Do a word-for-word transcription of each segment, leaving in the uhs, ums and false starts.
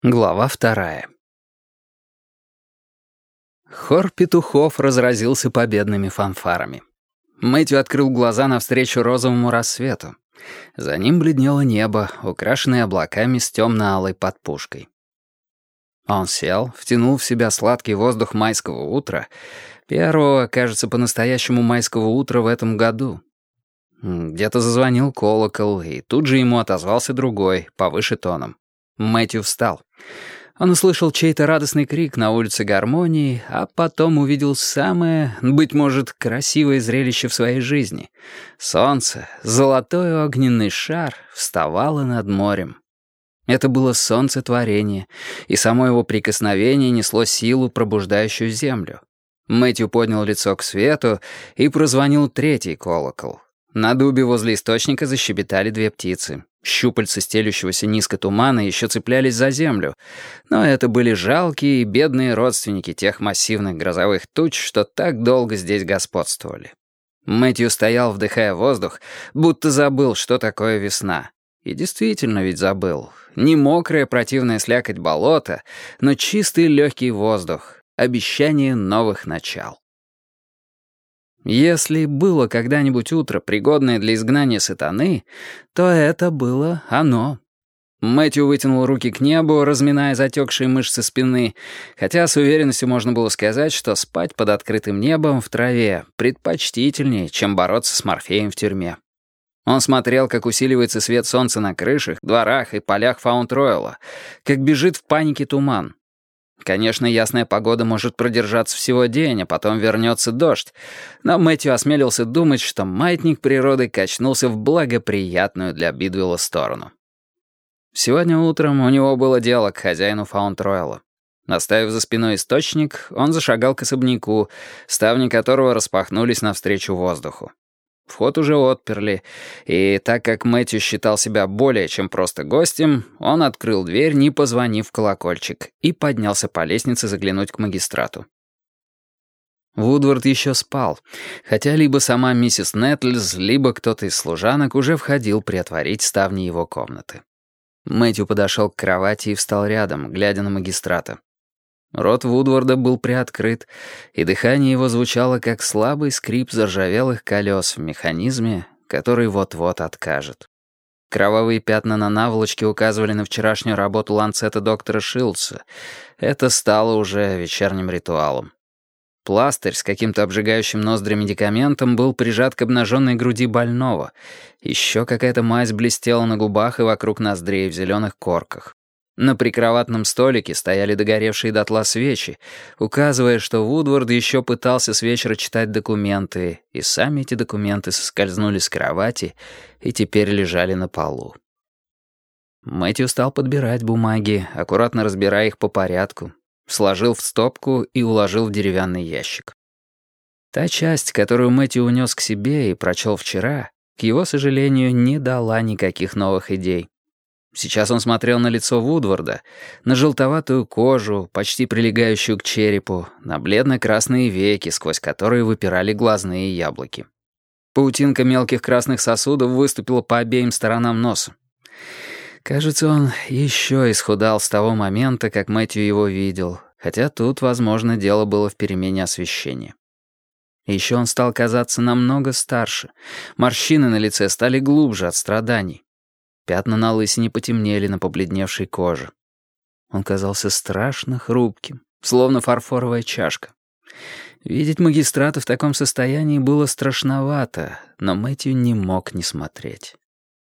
Глава вторая. Хор петухов разразился победными фанфарами. Мэтью открыл глаза навстречу розовому рассвету. За ним бледнело небо, украшенное облаками с темно-алой подпушкой. Он сел, втянул в себя сладкий воздух майского утра, первого, кажется, по-настоящему майского утра в этом году. Где-то зазвонил колокол, и тут же ему отозвался другой, повыше тоном. Мэтью встал. Он услышал чей-то радостный крик на улице Гармонии, а потом увидел самое, быть может, красивое зрелище в своей жизни. Солнце, золотой огненный шар, вставало над морем. Это было солнцетворение, и само его прикосновение несло силу, пробуждающую землю. Мэтью поднял лицо к свету, и прозвонил третий колокол. На дубе возле источника защебетали две птицы. Щупальца стелющегося низко тумана еще цеплялись за землю, но это были жалкие и бедные родственники тех массивных грозовых туч, что так долго здесь господствовали. Мэтью стоял, вдыхая воздух, будто забыл, что такое весна. И действительно ведь забыл. Не мокрая противная слякоть болота, но чистый легкий воздух, обещание новых начал. Если было когда-нибудь утро, пригодное для изгнания сатаны, то это было оно. Мэтью вытянул руки к небу, разминая затекшие мышцы спины, хотя с уверенностью можно было сказать, что спать под открытым небом в траве предпочтительнее, чем бороться с Морфеем в тюрьме. Он смотрел, как усиливается свет солнца на крышах, дворах и полях Фаунд-Ройла, как бежит в панике туман. Конечно, ясная погода может продержаться всего день, а потом вернется дождь. Но Мэтью осмелился думать, что маятник природы качнулся в благоприятную для Бидвелла сторону. Сегодня утром у него было дело к хозяину Фаунд-Ройла. Оставив за спиной источник, он зашагал к особняку, ставни которого распахнулись навстречу воздуху. Вход уже отперли, и так как Мэтью считал себя более чем просто гостем, он открыл дверь, не позвонив в колокольчик, и поднялся по лестнице заглянуть к магистрату. Вудвард еще спал, хотя либо сама миссис Нетлз, либо кто-то из служанок уже входил приотворить ставни его комнаты. Мэтью подошел к кровати и встал рядом, глядя на магистрата. Рот Вудварда был приоткрыт, и дыхание его звучало, как слабый скрип заржавелых колес в механизме, который вот-вот откажет. Кровавые пятна на наволочке указывали на вчерашнюю работу ланцета доктора Шилдса. Это стало уже вечерним ритуалом. Пластырь с каким-то обжигающим ноздри медикаментом был прижат к обнаженной груди больного. Еще какая-то мазь блестела на губах и вокруг ноздрей в зеленых корках. На прикроватном столике стояли догоревшие дотла свечи, указывая, что Вудвард еще пытался с вечера читать документы, и сами эти документы соскользнули с кровати и теперь лежали на полу. Мэтью стал подбирать бумаги, аккуратно разбирая их по порядку, сложил в стопку и уложил в деревянный ящик. Та часть, которую Мэтью унес к себе и прочел вчера, к его сожалению, не дала никаких новых идей. Сейчас он смотрел на лицо Вудварда, на желтоватую кожу, почти прилегающую к черепу, на бледно-красные веки, сквозь которые выпирали глазные яблоки. Паутинка мелких красных сосудов выступила по обеим сторонам носа. Кажется, он еще исхудал с того момента, как Мэтью его видел, хотя тут, возможно, дело было в перемене освещения. Еще он стал казаться намного старше. Морщины на лице стали глубже от страданий. Пятна на лысине потемнели на побледневшей коже. Он казался страшно хрупким, словно фарфоровая чашка. Видеть магистрата в таком состоянии было страшновато, но Мэтью не мог не смотреть.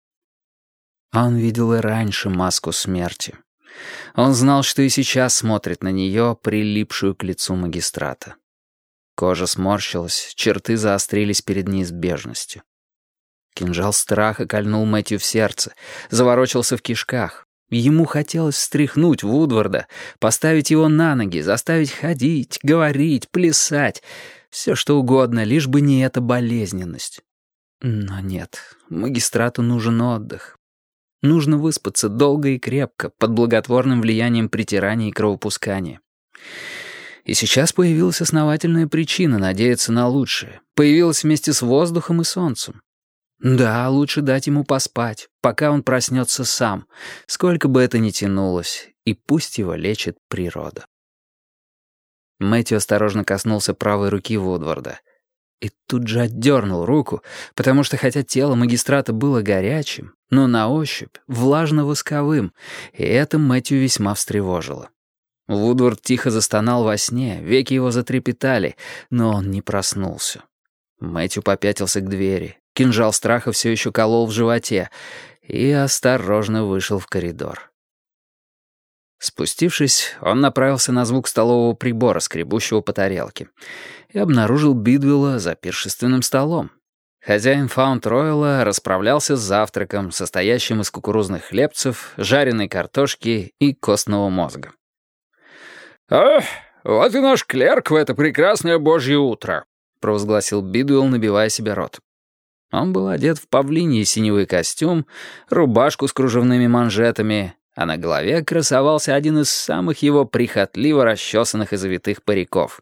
Он видел и раньше маску смерти. Он знал, что и сейчас смотрит на нее, прилипшую к лицу магистрата. Кожа сморщилась, черты заострились перед неизбежностью. Кинжал страха кольнул Мэтью в сердце, заворочился в кишках. Ему хотелось встряхнуть Вудварда, поставить его на ноги, заставить ходить, говорить, плясать. Все что угодно, лишь бы не эта болезненность. Но нет, магистрату нужен отдых. Нужно выспаться долго и крепко, под благотворным влиянием притирания и кровопускания. И сейчас появилась основательная причина надеяться на лучшее. Появилась вместе с воздухом и солнцем. Да, лучше дать ему поспать, пока он проснется сам, сколько бы это ни тянулось, и пусть его лечит природа. Мэтью осторожно коснулся правой руки Вудварда. И тут же отдернул руку, потому что хотя тело магистрата было горячим, но на ощупь влажно-восковым, и это Мэтью весьма встревожило. Вудвард тихо застонал во сне, веки его затрепетали, но он не проснулся. Мэтью попятился к двери, кинжал страха все еще колол в животе, и осторожно вышел в коридор. Спустившись, он направился на звук столового прибора, скребущего по тарелке, и обнаружил Бидвелла за пиршественным столом. Хозяин Фаунд-Ройла расправлялся с завтраком, состоящим из кукурузных хлебцев, жареной картошки и костного мозга. «Ах, вот и наш клерк в это прекрасное божье утро», — провозгласил Бидвелл, набивая себе рот. Он был одет в павлиний синевый костюм, рубашку с кружевными манжетами, а на голове красовался один из самых его прихотливо расчесанных и завитых париков.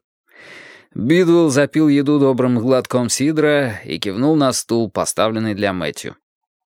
Бидвелл запил еду добрым глотком сидра и кивнул на стул, поставленный для Мэтью.